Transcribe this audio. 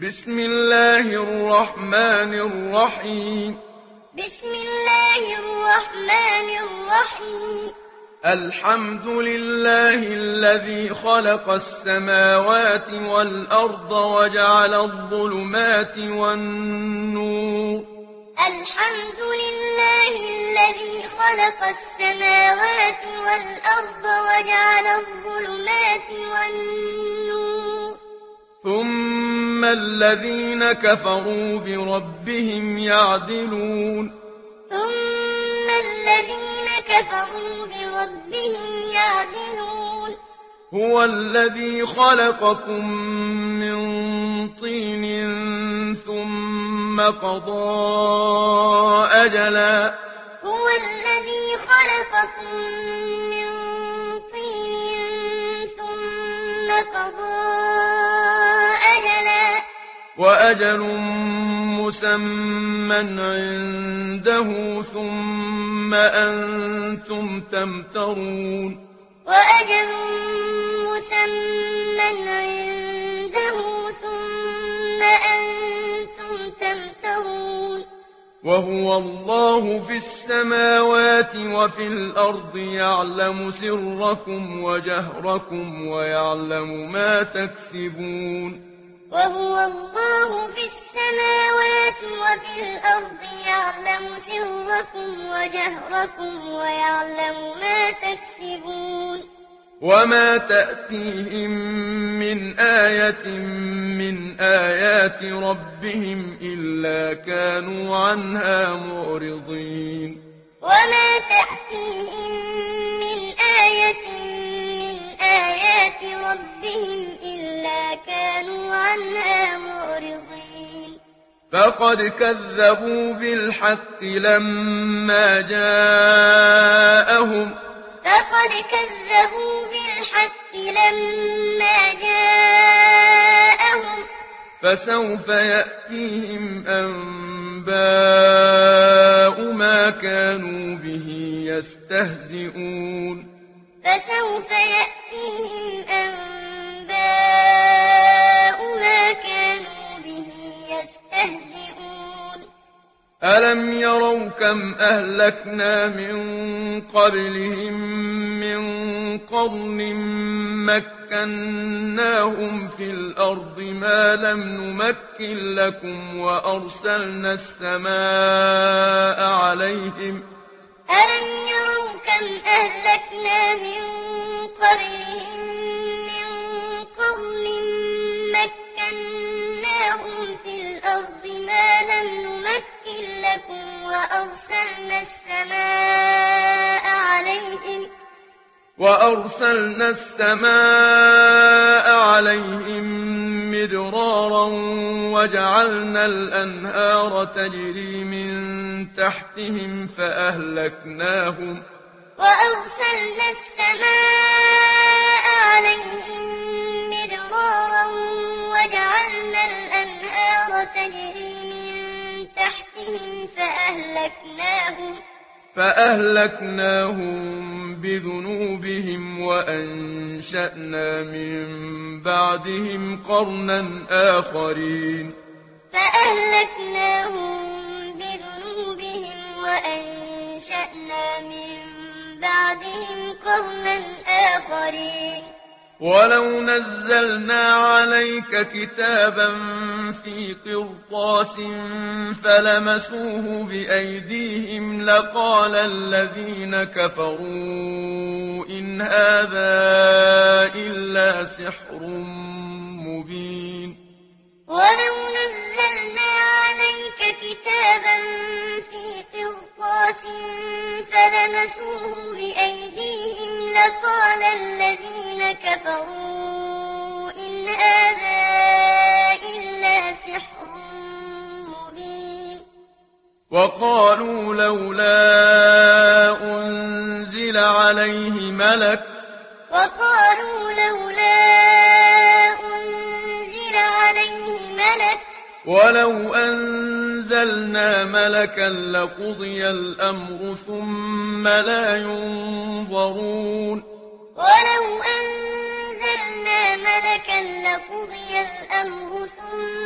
بسم الله الرحمن الرحيم بسم الله الرحمن الرحيم الحمد لله الذي خلق السماوات والأرض وجعل الظلمات والنور الحمد لله الذي خلق السماوات والأرض وجعل الظلمات والنور ثم الذين كفروا بربهم يعدلون ثم الذين كفروا بربهم يعدلون هو الذي خلقكم من طين ثم قضى أجلا هو الذي خلقكم من طين ثم قضى أجلا وأجل مسمى عنده ثم أنتم تمترون وأجل مسمى عنده ثم أنتم تمترون وهو الله في السماوات وفي الأرض يعلم سركم وجهركم ويعلم ما تكسبون وهو الله في السماوات وفي الأرض يعلم سركم وجهركم ويعلم ما تكسبون وما تأتيهم من آية من آيات ربهم إلا كانوا عنها معرضين وما تأتيهم من آية من آيات ربهم إلا كانوا عنها معرضين فقد كذبوا بالحق لما جاءهم فقد كذبوا بالحق لما جاءهم فسوف يأتيهم أنباء ما كانوا به يستهزئون فسوف يأتيهم أنباء ما كانوا به يستهزئون ألم يروا كم أهلكنا من قبلهم من قرن مكناهم في الأرض ما لم نمكن لكم وأرسلنا السماء عليهم ألم يروا كم أهلكنا من قبلهم من قرن مكناهم في الأرض ما لم نمكن لكم وأرسلنا السماء عليهم مدرارا وجعلنا الأنهار تجري من تحتهم فأهلكناهم وأرسلنا السماء عليهم مدرارا وجعلنا الأنهار تجري من تحتهم فأهلكناهم بذنوبهم وأنشأنا من بعدهم قرنا آخرين فأهلكناهم بذنوبهم وأنشأنا من بعدهم قرنا آخرين ولو نزلنا عليك كتابا في قرطاس فلمسوه بأيديهم لقال الذين كفروا إن هذا إلا سحر مبين ولو نزلنا عليك كتابا في قرطاس فلمسوه بأيديهم لقال الذين كفروا إن هذا إلا سحر مبين وقالوا لولا أنزل عليه ملك ولو أنزلنا ملكا لقضي الأمر ثم لا ينظرون ولو أنزلنا ملكا لقضي الأمر ثم